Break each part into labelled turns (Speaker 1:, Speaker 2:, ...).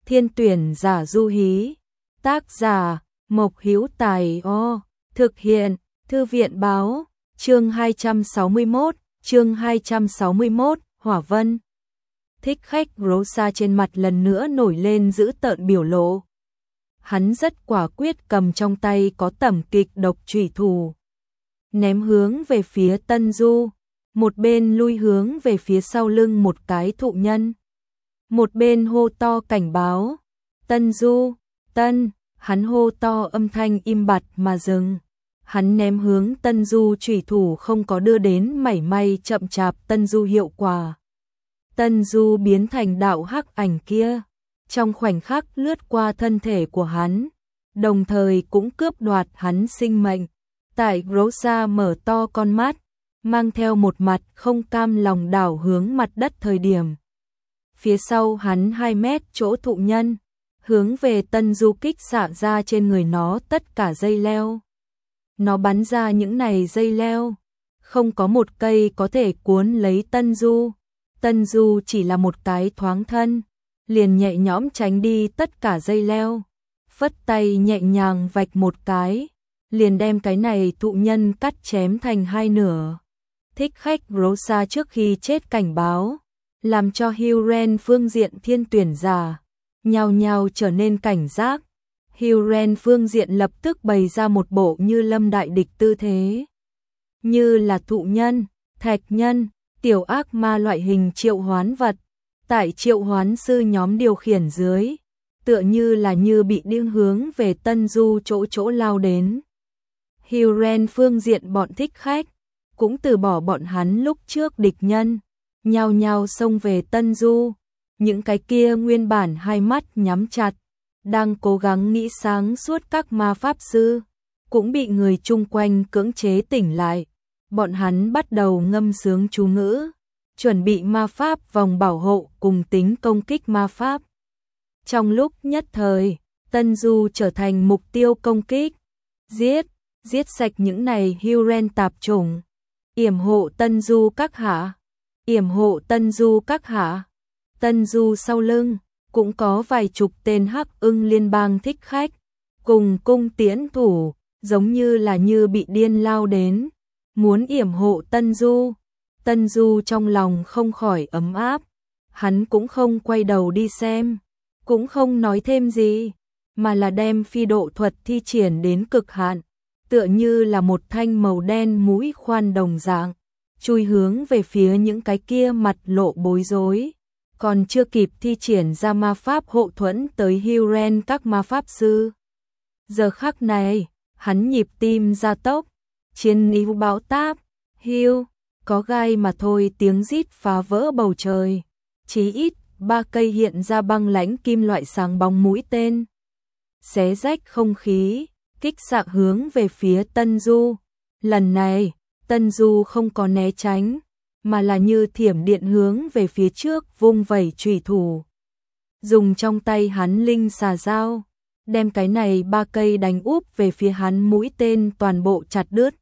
Speaker 1: Thiên tuyển giả du hí. Tác giả Mộc Hữu Tài. Thực hiện Thư viện báo. Chương 261, Hỏa Vân. Thích khách Rosa trên mặt lần nữa nổi lên dữ tợn biểu lộ. Hắn rất quả quyết cầm trong tay có tẩm kịch độc chủy thủ, ném hướng về phía Tân Du, một bên lui hướng về phía sau lưng một cái thụ nhân, một bên hô to cảnh báo. Tân Du, hắn hô to âm thanh im bặt mà dừng. Hắn ném hướng Tân Du chủy thủ không có đưa đến mảy may chậm chạp Tân Du hiệu quả. Tân Du biến thành đạo hắc ảnh kia, trong khoảnh khắc lướt qua thân thể của hắn, đồng thời cũng cướp đoạt hắn sinh mệnh. Tại Rosa mở to con mắt, mang theo một mặt không cam lòng đảo hướng mặt đất thời điểm. Phía sau hắn 2 mét chỗ thụ nhân, hướng về Tân Du kích xạ ra trên người nó tất cả dây leo. Nó bắn ra những này dây leo, không có một cây có thể cuốn lấy Tân Du. Tân Du chỉ là một cái thoáng thân, liền nhẹ nhõm tránh đi tất cả dây leo, phất tay nhẹ nhàng vạch một cái, liền đem cái này thụ nhân cắt chém thành 2 nửa. Thích khách Rosa trước khi chết cảnh báo, làm cho Huren phương diện thiên tuyển giả nhao nhao trở nên cảnh giác. Huren phương diện lập tức bày ra một bộ như lâm đại địch tư thế, như là thụ nhân, thạch nhân, tiểu ác ma loại hình triệu hoán vật, tại triệu hoán sư nhóm điều khiển dưới, tựa như là như bị điên hướng về Tân Du chỗ lao đến. Huren phương diện bọn thích khách cũng từ bỏ bọn hắn lúc trước địch nhân, nhao nhao xông về Tân Du. Những cái kia nguyên bản 2 mắt nhắm chặt, đang cố gắng nghĩ sáng suốt các ma pháp sư, cũng bị người chung quanh cưỡng chế tỉnh lại. Bọn hắn bắt đầu ngâm sướng chú ngữ, chuẩn bị ma pháp vòng bảo hộ cùng tính công kích ma pháp. Trong lúc nhất thời, Tân Du trở thành mục tiêu công kích. Giết sạch những này Huren tạp chủng. Yểm hộ Tân Du các hạ. Tân Du sau lưng cũng có vài chục tên Hắc Ưng liên bang thích khách cùng cung tiễn thủ, giống như là như bị điên lao đến, muốn yểm hộ Tân Du. Tân Du trong lòng không khỏi ấm áp, hắn cũng không quay đầu đi xem, cũng không nói thêm gì, mà là đem phi độ thuật thi triển đến cực hạn, tựa như là một thanh màu đen mũi khoan đồng dạng, chui hướng về phía những cái kia mặt lộ bối rối, còn chưa kịp thi triển ra ma pháp hộ thuẫn tới Huren các ma pháp sư. Giờ khắc này, hắn nhịp tim gia tốc, chiến ý bão táp, có gai mà thôi, tiếng rít phá vỡ bầu trời. Chí ít 3 cây hiện ra băng lãnh kim loại sáng bóng mũi tên, xé rách không khí, kích xạ hướng về phía Tân Du. Lần này, Tân Du không có né tránh, mà là như thiểm điện hướng về phía trước vung vẩy chủy thủ. Dùng trong tay hắn linh xà dao, đem cái này 3 cây đánh úp về phía hắn mũi tên toàn bộ chặt đứt.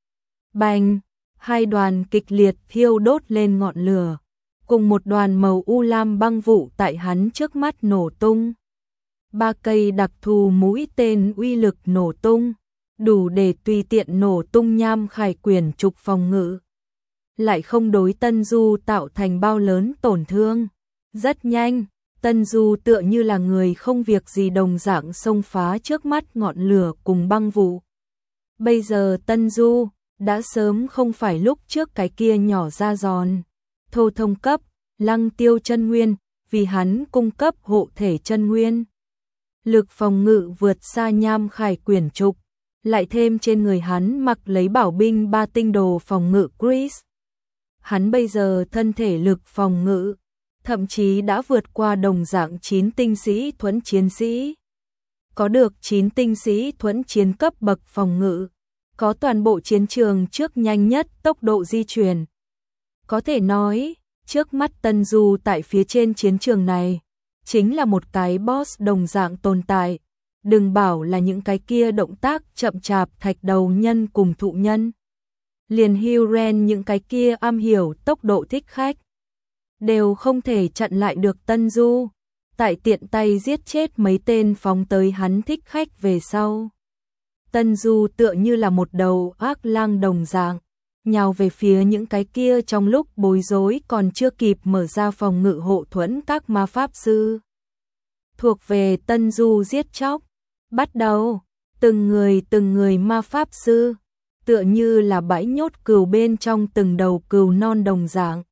Speaker 1: Bành! 2 đoàn kịch liệt thiêu đốt lên ngọn lửa, cùng một đoàn màu u lam băng vụ tại hắn trước mắt nổ tung. 3 cây đặc thù mũi tên uy lực nổ tung, đủ để tùy tiện nổ tung nham khải quyền trục phòng ngự, lại không đối Tân Du tạo thành bao lớn tổn thương. Rất nhanh, Tân Du tựa như là người không việc gì đồng dạng xông phá trước mắt ngọn lửa cùng băng vụ. Bây giờ Tân Du đã sớm không phải lúc trước cái kia nhỏ da giòn, thô thông cấp, lăng tiêu chân nguyên, vì hắn cung cấp hộ thể chân nguyên. Lực phòng ngự vượt xa nham khải quyển trục, lại thêm trên người hắn mặc lấy bảo binh 3 tinh đồ phòng ngự Chris. Hắn bây giờ thân thể lực phòng ngự, thậm chí đã vượt qua đồng dạng 9 tinh sĩ thuẫn chiến sĩ. Có được 9 tinh sĩ thuẫn chiến cấp bậc phòng ngự, có toàn bộ chiến trường trước nhanh nhất tốc độ di chuyển. Có thể nói, trước mắt Tân Du tại phía trên chiến trường này, chính là một cái boss đồng dạng tồn tại. Đừng bảo là những cái kia động tác chậm chạp thạch đầu nhân cùng thụ nhân. Liền Huren những cái kia am hiểu tốc độ thích khách, đều không thể chặn lại được Tân Du. tại tiện tay giết chết mấy tên phóng tới hắn thích khách về sau. Tân Du tựa như là một đầu ác lang đồng dạng, nhào về phía những cái kia trong lúc bối rối còn chưa kịp mở ra phòng ngự hộ thuẫn các ma pháp sư. Thuộc về Tân Du giết chóc, bắt đầu, từng người ma pháp sư, tựa như là bãi nhốt cừu bên trong từng đầu cừu non đồng dạng.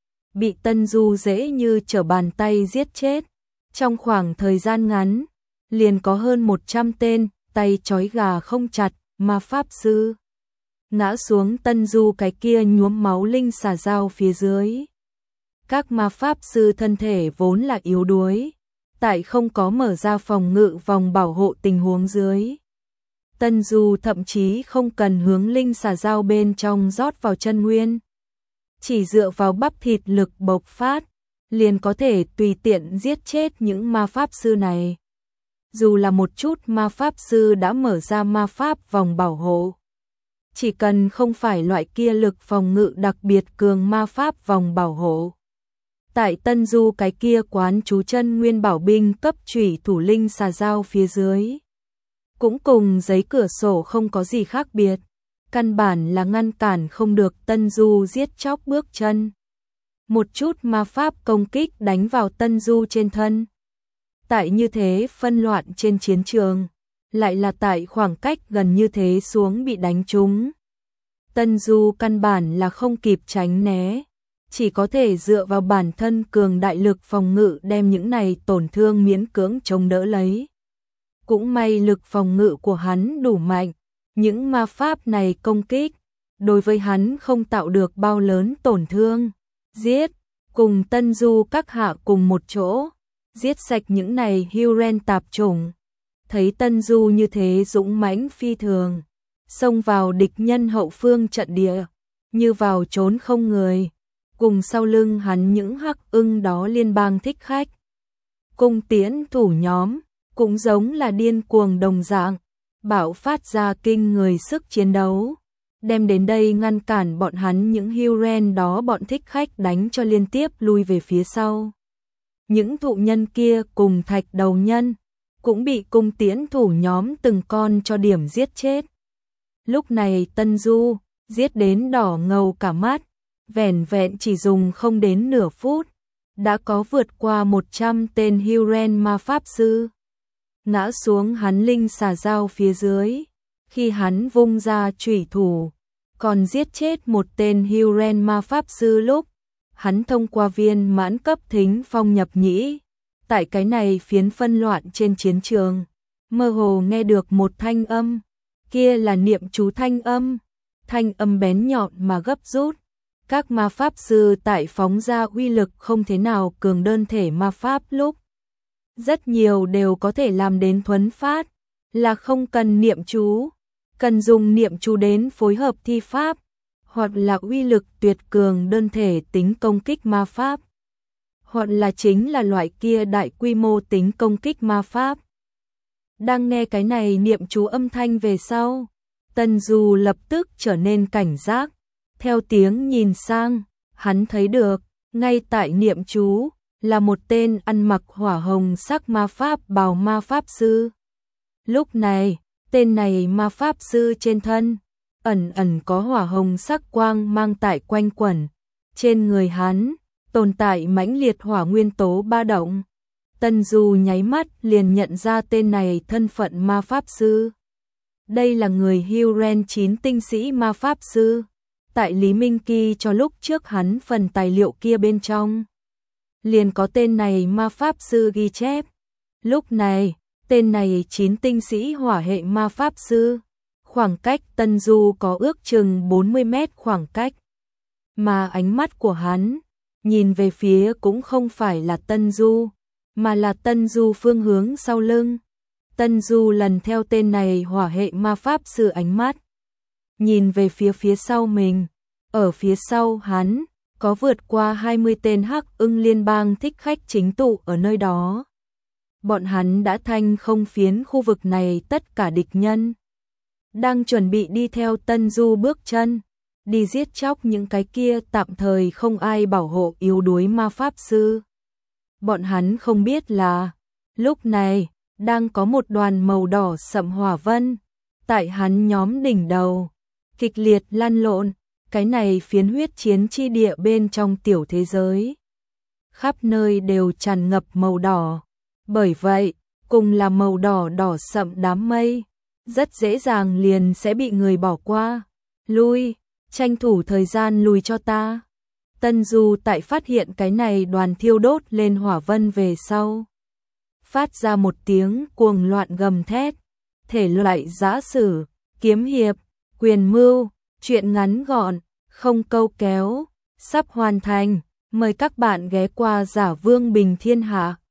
Speaker 1: Bị Tân Du dễ như trở bàn tay giết chết, trong khoảng thời gian ngắn, liền có hơn 100 tên, tay trói gà không chặt, ma pháp sư ngã xuống Tân Du cái kia nhuốm máu linh xà dao phía dưới. Các ma pháp sư thân thể vốn là yếu đuối, tại không có mở ra phòng ngự vòng bảo hộ tình huống dưới. Tân Du thậm chí không cần hướng linh xà dao bên trong rót vào chân nguyên, chỉ dựa vào bắp thịt lực bộc phát, liền có thể tùy tiện giết chết những ma pháp sư này. Dù là một chút ma pháp sư đã mở ra ma pháp vòng bảo hộ, chỉ cần không phải loại kia lực phòng ngự đặc biệt cường ma pháp vòng bảo hộ. Tại Tân Du cái kia quán chú chân nguyên bảo binh cấp chủy thủ linh xà dao phía dưới, cũng cùng giấy cửa sổ không có gì khác biệt, căn bản là ngăn cản không được Tân Du giết chóc bước chân. Một chút ma pháp công kích đánh vào Tân Du trên thân. Tại như thế phân loạn trên chiến trường, lại là tại khoảng cách gần như thế xuống bị đánh trúng. Tân Du căn bản là không kịp tránh né, chỉ có thể dựa vào bản thân cường đại lực phòng ngự đem những này tổn thương miễn cưỡng chống đỡ lấy. Cũng may lực phòng ngự của hắn đủ mạnh, những ma pháp này công kích, đối với hắn không tạo được bao lớn tổn thương. Giết, cùng Tân Du các hạ cùng một chỗ, giết sạch những này Huron tạp chủng. Thấy Tân Du như thế dũng mãnh phi thường, xông vào địch nhân hậu phương trận địa, như vào trốn không người, cùng sau lưng hắn những hắc ưng đó liên bang thích khách. Cung tiễn thủ nhóm, cũng giống là điên cuồng đồng dạng, bạo phát ra kinh người sức chiến đấu, đem đến đây ngăn cản bọn hắn những Huron đó bọn thích khách đánh cho liên tiếp lui về phía sau. Những thụ nhân kia cùng thạch đầu nhân, cũng bị cung tiễn thủ nhóm từng con cho điểm giết chết. Lúc này Tân Du, giết đến đỏ ngầu cả mắt, vẻn vẹn chỉ dùng không đến nửa phút, đã có vượt qua 100 tên Huron ma pháp sư ngã xuống hắn linh xà dao phía dưới. Khi hắn vung ra chủy thủ, còn giết chết một tên Huron ma pháp sư lúc, hắn thông qua viên mãn cấp thính phong nhập nhĩ, tại cái này phiến phân loạn trên chiến trường, mơ hồ nghe được một thanh âm, kia là niệm chú thanh âm bén nhọn mà gấp rút. Các ma pháp sư tại phóng ra uy lực không thế nào cường đơn thể ma pháp lúc, rất nhiều đều có thể làm đến thuấn phát, là không cần niệm chú, cần dùng niệm chú đến phối hợp thi pháp, hoặc là uy lực tuyệt cường đơn thể tính công kích ma pháp, hoặc là chính là loại kia đại quy mô tính công kích ma pháp. Đang nghe cái này niệm chú âm thanh về sau, Tân Du lập tức trở nên cảnh giác, theo tiếng nhìn sang, hắn thấy được, ngay tại niệm chú, là một tên ăn mặc hỏa hồng sắc ma pháp bào ma pháp sư. Lúc này, tên này ma pháp sư trên thân, ẩn ẩn có hỏa hồng sắc quang mang tại quanh quẩn, trên người hắn, tồn tại mãnh liệt hỏa nguyên tố ba động. Tân Du nháy mắt liền nhận ra tên này thân phận ma pháp sư. Đây là người Huron 9 tinh sĩ ma pháp sư, tại Lý Minh Kỳ cho lúc trước hắn phần tài liệu kia bên trong, liền có tên này ma pháp sư ghi chép. Lúc này, tên này 9 tinh sĩ hỏa hệ ma pháp sư, khoảng cách Tân Du có ước chừng 40 mét khoảng cách. Mà ánh mắt của hắn, nhìn về phía cũng không phải là Tân Du, mà là Tân Du phương hướng sau lưng. Tân Du lần theo tên này hỏa hệ ma pháp sư ánh mắt, nhìn về phía sau mình, ở phía sau hắn, có vượt qua 20 tên hắc ưng liên bang thích khách chính tụ ở nơi đó. Bọn hắn đã thanh không phiến khu vực này tất cả địch nhân, đang chuẩn bị đi theo Tân Du bước chân, đi giết chóc những cái kia tạm thời không ai bảo hộ yếu đuối ma pháp sư. bọn hắn không biết là lúc này đang có một đoàn màu đỏ sậm hỏa vân tại hắn nhóm đỉnh đầu kịch liệt lăn lộn, cái này phiến huyết chiến chi địa bên trong tiểu thế giới. Khắp nơi đều tràn ngập màu đỏ, bởi vậy, cùng là màu đỏ đỏ sậm đám mây, rất dễ dàng liền sẽ bị người bỏ qua. Lui, tranh thủ thời gian lùi cho ta. Tân Du tại phát hiện cái này đoàn thiêu đốt lên hỏa vân về sau. Phát ra một tiếng cuồng loạn gầm thét, thể loại giã sử, kiếm hiệp, quyền mưu, truyện ngắn gọn, không câu kéo, sắp hoàn thành, mời các bạn ghé qua Giả Vương Bình Thiên Hạ.